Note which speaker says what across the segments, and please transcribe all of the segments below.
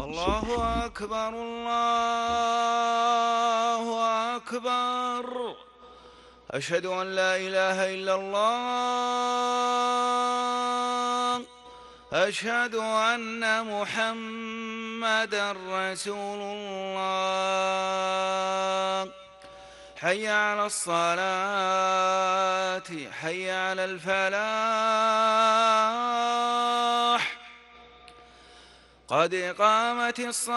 Speaker 1: الله أكبر الله أكبر. أشهد أن لا إله إلا الله. أشهد أن محمدًا رسول الله. حي على الصلاة، حي على الفلاح، قد قامت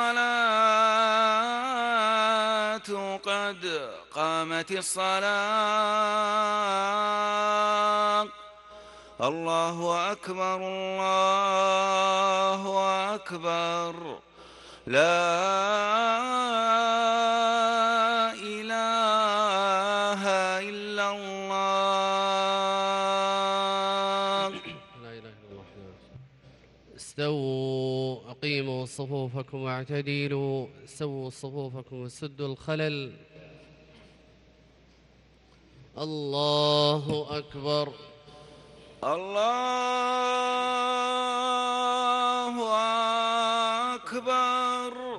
Speaker 1: الصلاة، قد قامت الصلاة. الله أكبر الله أكبر. لا إله إلا الله.
Speaker 2: لا إله إلا الله. استووا، أقيموا صفوفكم واعتدلوا، سووا صفوفكم وسدوا الخلل. الله أكبر
Speaker 1: الله أكبر.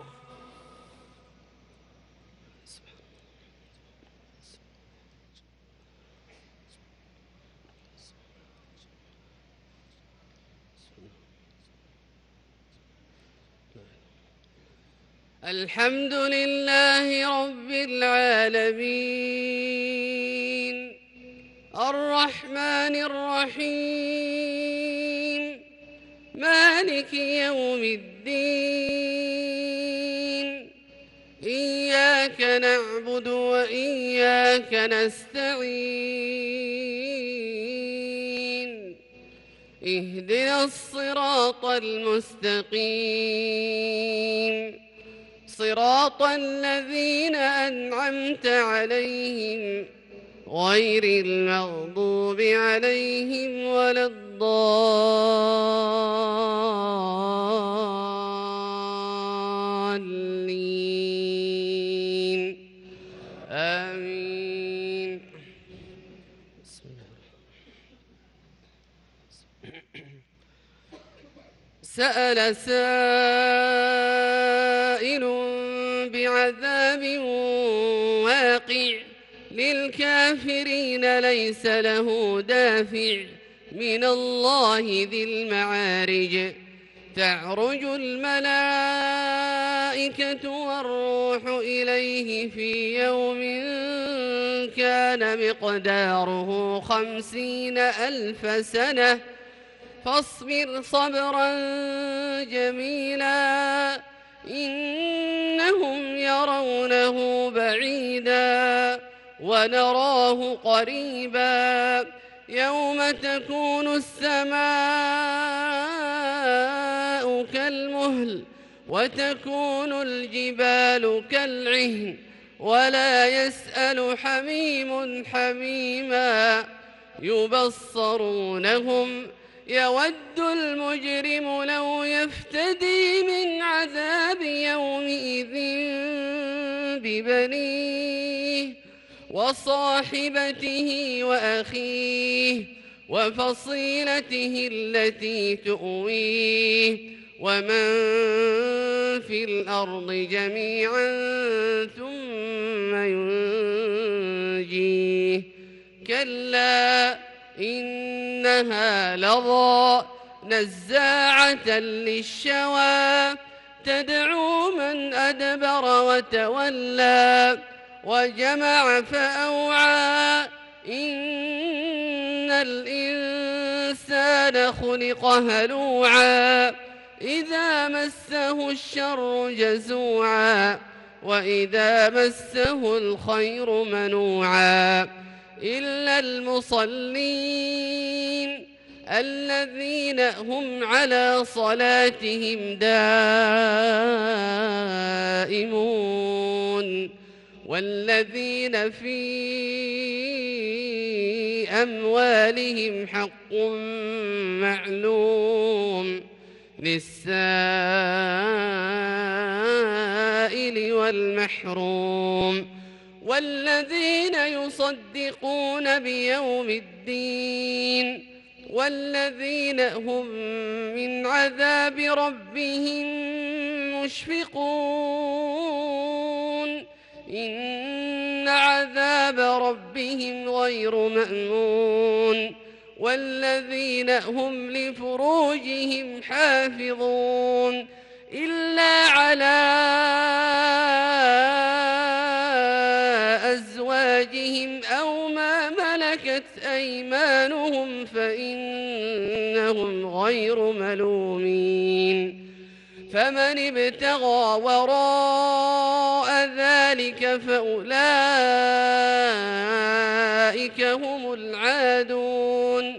Speaker 2: الحمد لله رب العالمين، الرحمن الرحيم، مالك يوم الدين. إياك نعبد وإياك نستعين، اهدنا الصراط المستقيم، صراط الذين أنعمت عليهم غير المغضوب عليهم ولا الضالين. آمين. بسم الله. سأل سائل بعذاب واقع، للكافرين ليس له دافع، من الله ذي المعارج. تعرج الملائكة والروح إليه في يوم كان مقداره 50,000 سنة، فاصبر صبرا جميلا، إنهم يرونه بعيدا ونراه قريبا. يوم تكون السماء كالمهل وتكون الجبال كالعهن، ولا يسأل حميم حميما. يبصرونهم، يود المجرم لو يفتدي من عذاب يومئذ ببنيه وصاحبته وأخيه وفصيلته التي تؤويه، ومن في الأرض جميعا ثم ينجيه. كلا إنها لظى، نزاعة للشوى، تدعو من أدبر وتولى، وجمع فأوعى. إن الإنسان خلق هلوعا، إذا مسه الشر جزوعا، وإذا مسه الخير منوعا، إلا المصلين الذين هم على صلاتهم دائمون، والذين في أموالهم حق معلوم، للسائل والمحروم، والذين يصدقون بيوم الدين، والذين هم من عذاب ربهم مشفقون إن عذاب ربهم غير مأمون والذين هم لفروجهم حافظون إلا على أزواجهم أو ما ملكت أيمانهم فإنهم غير ملومين فمن ابتغى وراء ذلك فأولئك هم العادون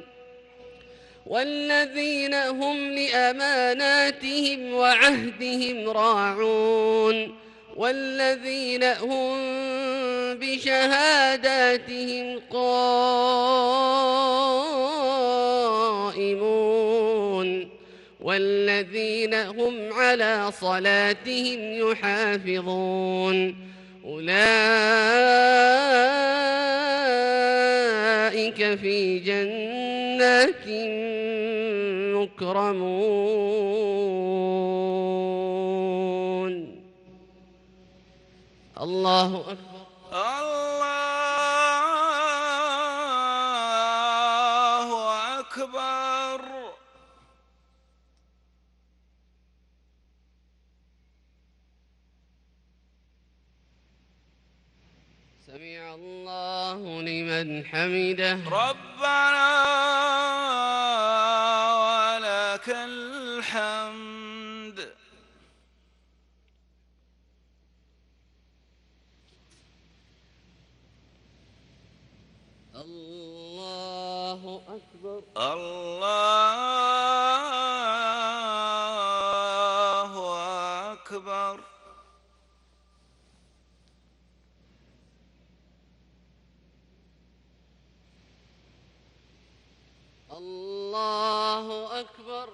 Speaker 2: والذين هم لأماناتهم وعهدهم راعون والذين هم بشهاداتهم قائمون والذين هم على صلاتهم يحافظون أولئك في جنات مكرمون. الله أكبر.
Speaker 1: الله أكبر.
Speaker 2: سمع الله لمن حمده.
Speaker 1: ربنا ولك الحمد.
Speaker 2: الله أكبر.
Speaker 1: الله أكبر.
Speaker 2: الله أكبر.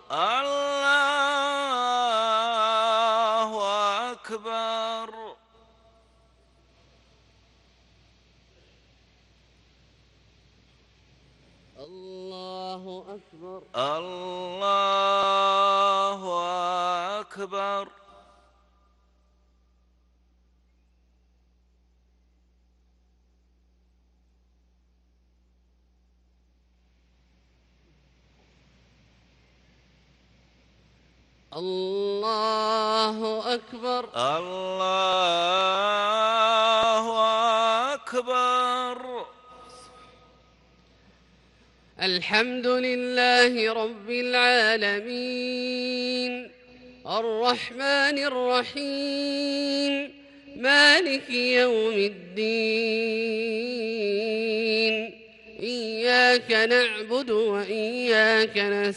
Speaker 1: الله أكبر.
Speaker 2: الله أكبر.
Speaker 1: الله أكبر.
Speaker 2: الله أكبر.
Speaker 1: الله أكبر.
Speaker 2: الحمد لله رب العالمين الرحمن الرحيم مالك يوم الدين إياك نعبد وإياك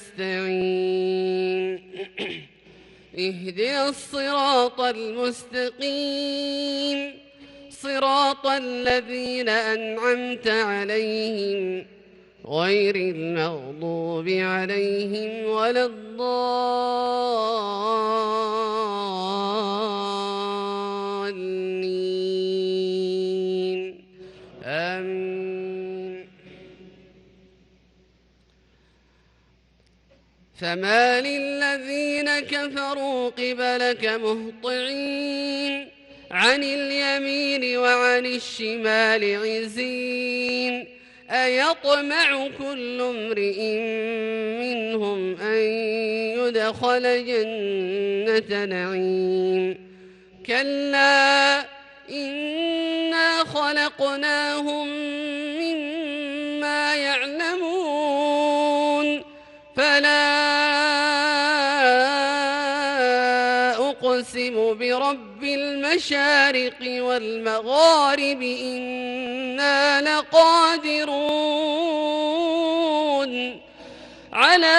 Speaker 2: نستعين اهدنا الصراط المستقيم صراط الذين أنعمت عليهم غير المغضوب عليهم ولا الضالين آمين. فما للذين كفروا قبلك مهطعين عن اليمين وعن الشمال عزين أيطمع كل امرئ منهم أن يدخل جنة نعيم كلا إنا خلقناهم مما يعلمون فلا أقسم برب المشارق والمغارب إنا لقادرون على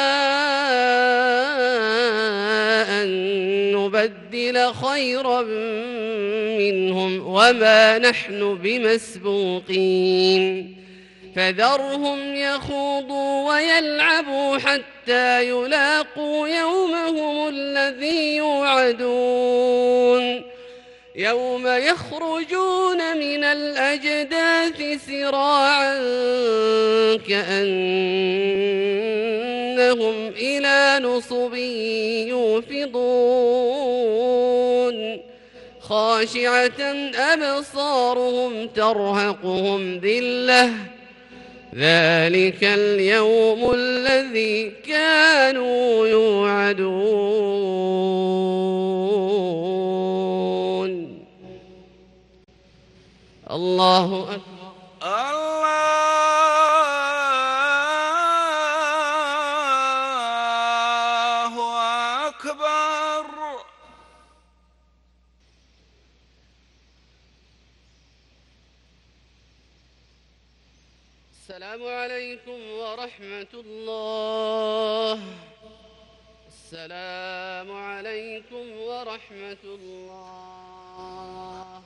Speaker 2: أن نبدل خيرا منهم وما نحن بمسبوقين فذرهم يخوضوا ويلعبوا حتى يلاقوا يومهم الذي يوعدون يوم يخرجون من الأجداث سراعا كأنهم إلى نصب يوفضون خاشعة أبصارهم ترهقهم ذلة ذلك اليوم الذي كانوا يوعدون. الله أكبر.
Speaker 1: الله أكبر.
Speaker 2: السلام عليكم ورحمة الله. السلام عليكم ورحمة الله.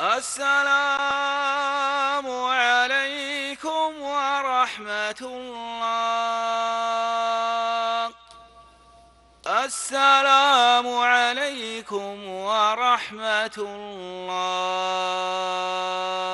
Speaker 1: السلام عليكم ورحمة الله. السلام عليكم ورحمة الله.